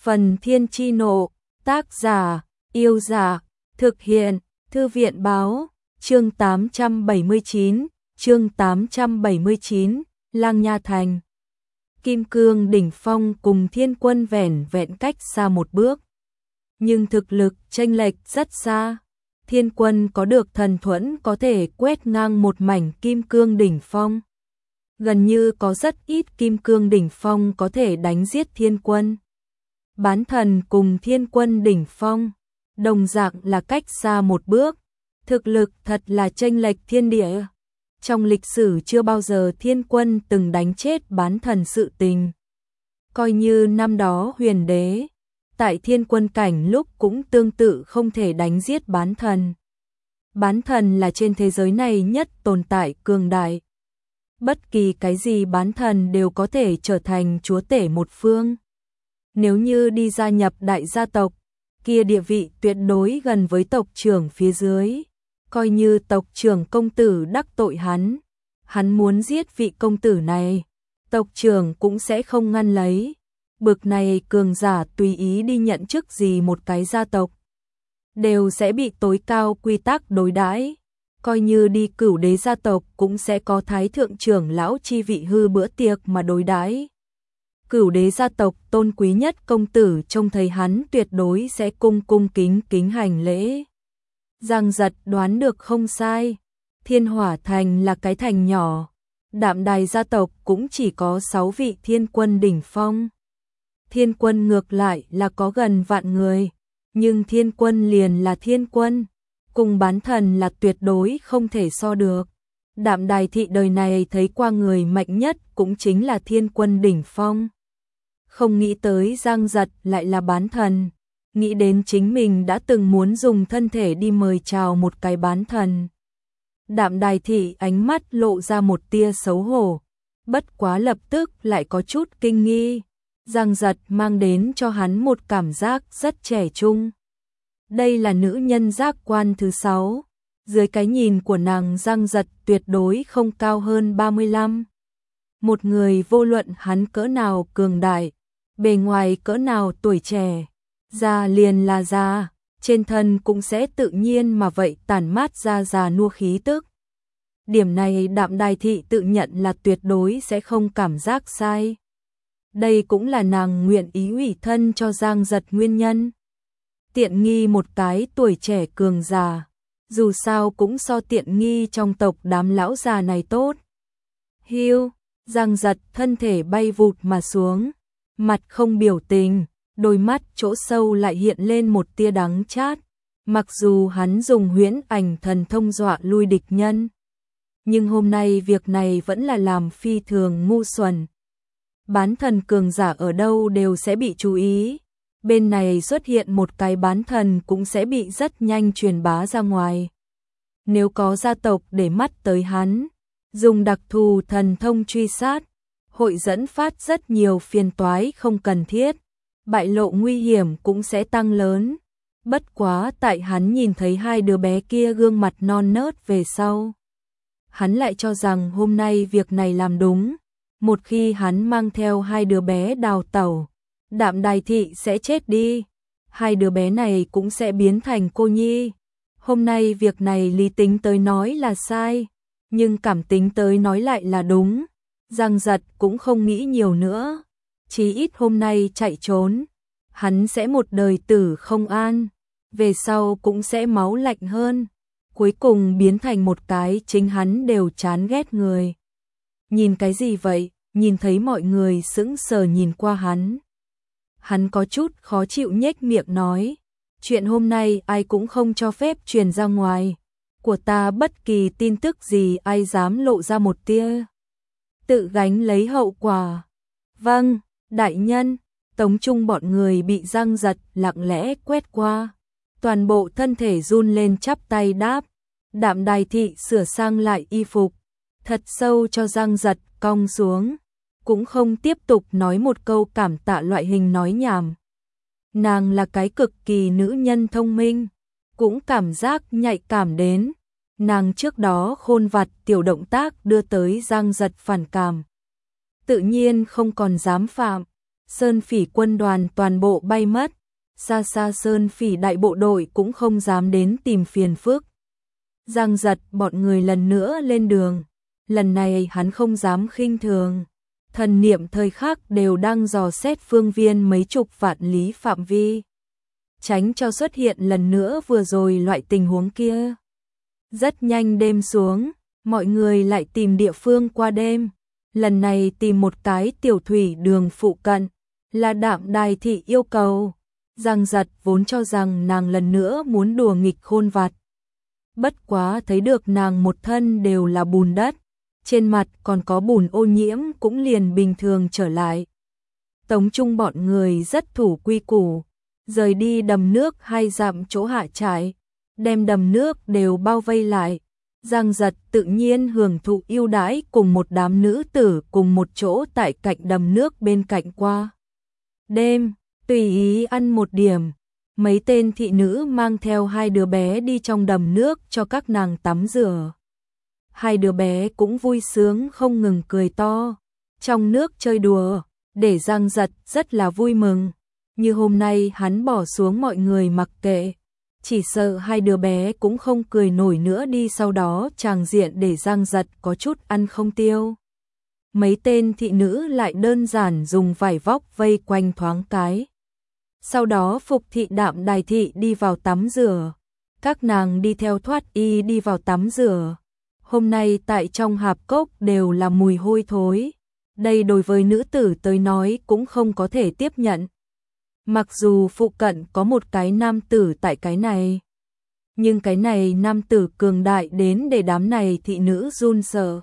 Phần Thiên Chi Nộ, tác giả, Yêu Dạ, thực hiện, Thư viện Báo, chương 879, Lang Nha Thành. Kim Cương đỉnh phong cùng Thiên Quân vẻn vẹn cách xa một bước. Nhưng thực lực chênh lệch rất xa. Thiên Quân có được thần thuẫn có thể quét ngang một mảnh Kim Cương đỉnh phong. Gần như có rất ít Kim Cương đỉnh phong có thể đánh giết Thiên Quân. Bán thần cùng Thiên Quân đỉnh phong, đồng dạng là cách xa một bước. Thực lực thật là chênh lệch thiên địa. Trong lịch sử chưa bao giờ Thiên Quân từng đánh chết bán thần sự tình. Coi như năm đó Huyền Đế, tại Thiên Quân cảnh lúc cũng tương tự không thể đánh giết bán thần. Bán thần là trên thế giới này nhất tồn tại cường đại. Bất kỳ cái gì bán thần đều có thể trở thành chúa tể một phương. Nếu như đi gia nhập đại gia tộc, kia địa vị tuyệt đối gần với tộc trưởng phía dưới. Coi như tộc trưởng công tử đắc tội hắn muốn giết vị công tử này, tộc trưởng cũng sẽ không ngăn lấy. Bực này cường giả tùy ý đi nhận chức gì một cái gia tộc, đều sẽ bị tối cao quy tắc đối đãi. Coi như đi Cửu Đế gia tộc cũng sẽ có thái thượng trưởng lão chi vị hư bữa tiệc mà đối đãi. Cửu Đế gia tộc tôn quý nhất công tử trông thấy hắn tuyệt đối sẽ cung kính hành lễ. Giang Giật đoán được không sai, Thiên Hỏa Thành là cái thành nhỏ, Đạm Đài gia tộc cũng chỉ có 6 vị Thiên Quân đỉnh phong. Thiên Quân ngược lại là có gần vạn người, nhưng Thiên Quân liền là Thiên Quân, cùng bán thần là tuyệt đối không thể so được. Đạm Đài thị đời này thấy qua người mạnh nhất cũng chính là Thiên Quân đỉnh phong. Không nghĩ tới Giang Giật lại là bán thần, nghĩ đến chính mình đã từng muốn dùng thân thể đi mời chào một cái bán thần. Đạm Đài thị ánh mắt lộ ra một tia xấu hổ, bất quá lập tức lại có chút kinh nghi. Giang Giật mang đến cho hắn một cảm giác rất trẻ trung. Đây là nữ nhân giác quan thứ 6, dưới cái nhìn của nàng Giang Giật tuyệt đối không cao hơn 35. Một người vô luận hắn cỡ nào cường đại, bề ngoài cỡ nào tuổi trẻ, già liền là già, trên thân cũng sẽ tự nhiên mà vậy tản mát ra già nua khí tức. Điểm này Đạm Đài thị tự nhận là tuyệt đối sẽ không cảm giác sai. Đây cũng là nàng nguyện ý ủy thân cho Giang Giật nguyên nhân. Tiện nghi một cái tuổi trẻ cường già, dù sao cũng so tiện nghi trong tộc đám lão già này tốt. Hiu, Giang Giật thân thể bay vụt mà xuống, mặt không biểu tình, đôi mắt chỗ sâu lại hiện lên một tia đắng chát. Mặc dù hắn dùng huyễn ảnh thần thông dọa lui địch nhân, nhưng hôm nay việc này vẫn là làm phi thường ngu xuẩn. Bán thần cường giả ở đâu đều sẽ bị chú ý. Bên này xuất hiện một cái bán thần cũng sẽ bị rất nhanh truyền bá ra ngoài. Nếu có gia tộc để mắt tới hắn, dùng đặc thù thần thông truy sát, hội dẫn phát rất nhiều phiền toái không cần thiết, bại lộ nguy hiểm cũng sẽ tăng lớn. Bất quá tại hắn nhìn thấy hai đứa bé kia gương mặt non nớt về sau, hắn lại cho rằng hôm nay việc này làm đúng. Một khi hắn mang theo hai đứa bé đào tẩu, Đạm Đài thị sẽ chết đi, hai đứa bé này cũng sẽ biến thành cô nhi. Hôm nay việc này lý tính tới nói là sai, nhưng cảm tính tới nói lại là đúng. Giang Giật cũng không nghĩ nhiều nữa, chí ít hôm nay chạy trốn, hắn sẽ một đời tử không an, về sau cũng sẽ máu lạnh hơn, cuối cùng biến thành một cái chính hắn đều chán ghét người. Nhìn cái gì vậy? Nhìn thấy mọi người sững sờ nhìn qua hắn. Hắn có chút khó chịu nhếch miệng nói, chuyện hôm nay ai cũng không cho phép truyền ra ngoài, của ta bất kỳ tin tức gì ai dám lộ ra một tia, tự gánh lấy hậu quả. Vâng, đại nhân. Tống Trung bọn người bị Giang Giật lặng lẽ quét qua, toàn bộ thân thể run lên chắp tay đáp. Đạm Đài thị sửa sang lại y phục, thật sâu cho Giang Giật cong xuống, cũng không tiếp tục nói một câu cảm tạ loại hình nói nhảm. Nàng là cái cực kỳ nữ nhân thông minh, cũng cảm giác nhạy cảm đến. Nàng trước đó khôn vặt tiểu động tác đưa tới Giang Giật phản cảm, tự nhiên không còn dám phạm. Sơn Phỉ quân đoàn toàn bộ bay mất, xa xa Sơn Phỉ đại bộ đội cũng không dám đến tìm phiền phức. Giang Giật bọn người lần nữa lên đường, lần này hắn không dám khinh thường, thần niệm thời khắc đều đang dò xét phương viên mấy chục vạn lý phạm vi, tránh cho xuất hiện lần nữa vừa rồi loại tình huống kia. Rất nhanh đêm xuống, mọi người lại tìm địa phương qua đêm, lần này tìm một cái tiểu thủy đường phụ cận, là Đạm Đài thị yêu cầu. Giang Giật vốn cho rằng nàng lần nữa muốn đùa nghịch khôn vặt. Bất quá thấy được nàng một thân đều là bùn đất, trên mặt còn có bùn ô nhiễm cũng liền bình thường trở lại. Tống Trung bọn người rất thủ quy củ, rời đi đầm nước 2 dặm chỗ hạ trại, đem đầm nước đều bao vây lại. Giang Giật tự nhiên hưởng thụ ưu đãi cùng một đám nữ tử cùng một chỗ tại cạnh đầm nước bên cạnh qua đêm, tùy ý ăn một điểm. Mấy tên thị nữ mang theo 2 đứa bé đi trong đầm nước cho các nàng tắm rửa. 2 đứa bé cũng vui sướng không ngừng cười to, trong nước chơi đùa, để Giang Giật rất là vui mừng. Như hôm nay hắn bỏ xuống mọi người mặc kệ, chỉ sợ 2 đứa bé cũng không cười nổi nữa đi, sau đó tràng diện để Giang Giật có chút ăn không tiêu. Mấy tên thị nữ lại đơn giản dùng vải vóc vây quanh thoáng cái. Sau đó Phục thị Đạm Đài thị đi vào tắm rửa, các nàng đi theo thoát y đi vào tắm rửa. Hôm nay tại trong hạp cốc đều là mùi hôi thối, đây đối với nữ tử tới nói cũng không có thể tiếp nhận. Mặc dù phụ cận có một cái nam tử tại cái này, nhưng cái này nam tử cường đại đến để đám này thị nữ run sợ,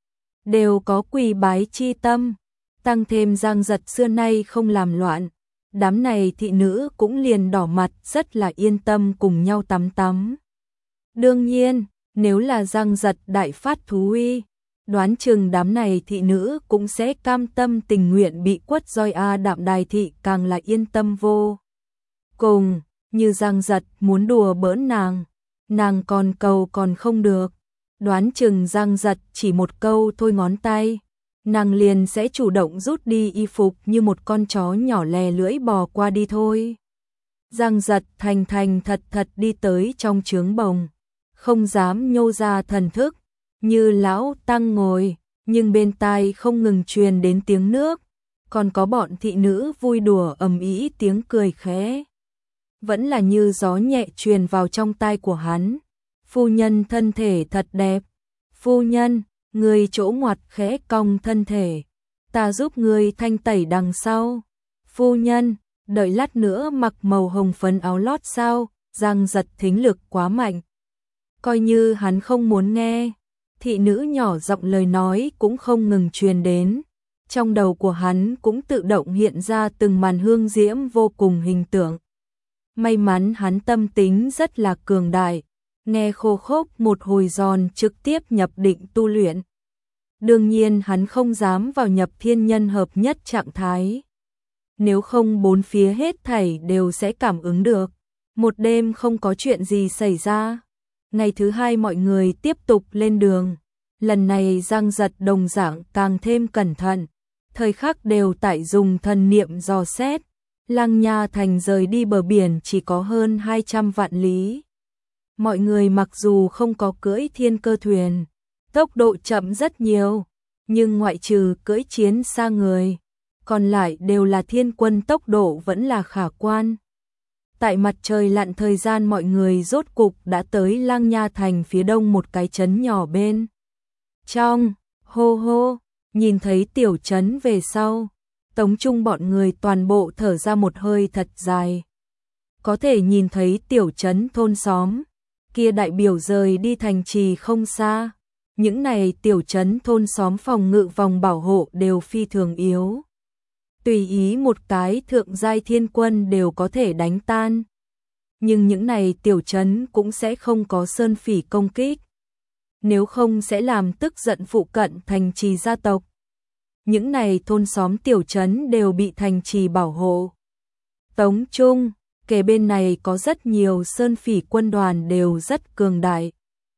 đều có quỳ bái chi tâm, tăng thêm Giang Giật xưa nay không làm loạn. Đám này thị nữ cũng liền đỏ mặt rất là yên tâm cùng nhau tắm tắm. Đương nhiên, nếu là Giang Giật đại phát thú uy, đoán chừng đám này thị nữ cũng sẽ cam tâm tình nguyện bị quất roi. Đạm Đài thị càng là yên tâm vô cùng, như Giang Giật muốn đùa bỡn nàng còn cầu còn không được. Đoán chừng Giang Giật chỉ một câu thôi ngón tay, nàng liền sẽ chủ động rút đi y phục như một con chó nhỏ lè lưỡi bò qua đi thôi. Giang Giật thành thành thật thật đi tới trong trướng bồng, không dám nhô ra thần thức, như lão tăng ngồi, nhưng bên tai không ngừng truyền đến tiếng nước, còn có bọn thị nữ vui đùa ầm ĩ tiếng cười khẽ. Vẫn là như gió nhẹ truyền vào trong tai của hắn. Phu nhân thân thể thật đẹp. Phu nhân, người chỗ ngoặt khẽ cong thân thể, ta giúp người thanh tẩy đằng sau. Phu nhân, đợi lát nữa mặc màu hồng phấn áo lót sao? Giang Giật thính lực quá mạnh, coi như hắn không muốn nghe, thị nữ nhỏ giọng lời nói cũng không ngừng truyền đến. Trong đầu của hắn cũng tự động hiện ra từng màn hương diễm vô cùng hình tượng. May mắn hắn tâm tính rất là cường đại, nghe khô khốc một hồi giòn trực tiếp nhập định tu luyện. Đương nhiên hắn không dám vào nhập thiên nhân hợp nhất trạng thái. Nếu không bốn phía hết thảy đều sẽ cảm ứng được. Một đêm không có chuyện gì xảy ra. Ngày thứ 2 mọi người tiếp tục lên đường. Lần này Giang Giật đồng dạng càng thêm cẩn thận. Thời khắc đều tại dùng thần niệm dò xét. Lăng Nha Thành rời đi bờ biển chỉ có hơn 200 vạn lý. Mọi người mặc dù không có cưỡi thiên cơ thuyền, tốc độ chậm rất nhiều, nhưng ngoại trừ cưỡi chiến xa người, còn lại đều là thiên quân, tốc độ vẫn là khả quan. Tại mặt trời lặn thời gian mọi người rốt cục đã tới Lăng Nha Thành phía đông một cái trấn nhỏ bên trong. Hô hô, nhìn thấy tiểu trấn về sau, Tống Trung bọn người toàn bộ thở ra một hơi thật dài. Có thể nhìn thấy tiểu trấn thôn xóm, kia đại biểu rời đi thành trì không xa. Những này tiểu trấn thôn xóm phòng ngự vòng bảo hộ đều phi thường yếu. Tùy ý một cái thượng giai thiên quân đều có thể đánh tan. Nhưng những này tiểu trấn cũng sẽ không có sơn phỉ công kích. Nếu không sẽ làm tức giận phụ cận thành trì gia tộc. Những này thôn xóm tiểu trấn đều bị thành trì bảo hộ. Tống Trung, kề bên này có rất nhiều sơn phỉ quân đoàn đều rất cường đại.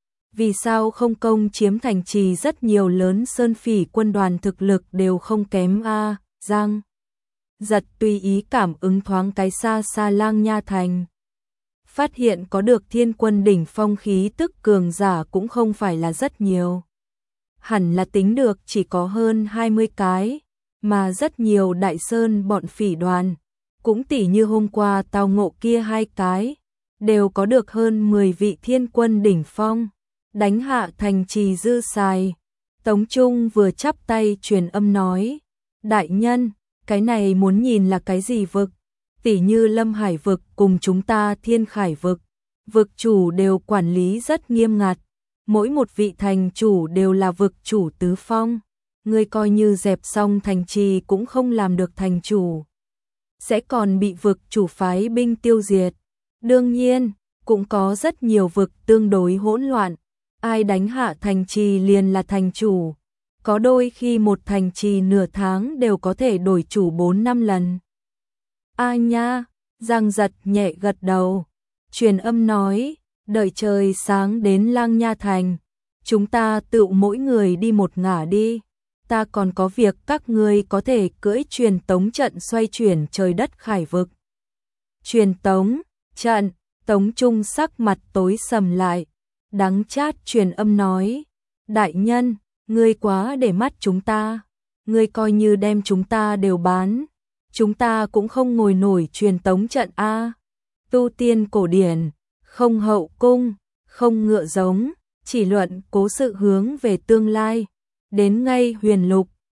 Vì sao không công chiếm thành trì? Rất nhiều lớn sơn phỉ quân đoàn thực lực đều không kém Giang giật tùy ý cảm ứng thoáng cái xa xa Lang Nha Thành. Phát hiện có được thiên quân đỉnh phong khí tức cường giả cũng không phải là rất nhiều. Hẳn là tính được chỉ có hơn 20 cái, mà rất nhiều đại sơn bọn phỉ đoàn, cũng tỉ như hôm qua tao ngộ kia 2 cái, đều có được hơn 10 vị thiên quân đỉnh phong, đánh hạ thành trì dư xài. Tống Trung vừa chắp tay truyền âm nói, đại nhân, cái này muốn nhìn là cái gì vực, tỉ như Lâm Hải vực cùng chúng ta Thiên Khải vực, vực chủ đều quản lý rất nghiêm ngặt, mỗi một vị thành chủ đều là vực chủ tứ phong, người coi như dẹp xong thành trì cũng không làm được thành chủ, sẽ còn bị vực chủ phái binh tiêu diệt. Đương nhiên, cũng có rất nhiều vực tương đối hỗn loạn, ai đánh hạ thành trì liền là thành chủ, có đôi khi một thành trì nửa tháng đều có thể đổi chủ 4-5 lần. A nha, Giang Giật nhẹ gật đầu, truyền âm nói, đợi trời sáng đến Lang Nha Thành, chúng ta tự mỗi người đi một ngả đi, ta còn có việc các ngươi có thể cưỡi truyền tống trận xoay chuyển trời đất khải vực. Truyền tống trận, Tống Trung sắc mặt tối sầm lại, đắng chát truyền âm nói, đại nhân, ngươi quá để mắt chúng ta, ngươi coi như đem chúng ta đều bán, chúng ta cũng không ngồi nổi truyền tống trận a. Tu tiên cổ điển, không hậu cung, không ngựa giống, chỉ luận cố sự hướng về tương lai, đến ngay huyền lục,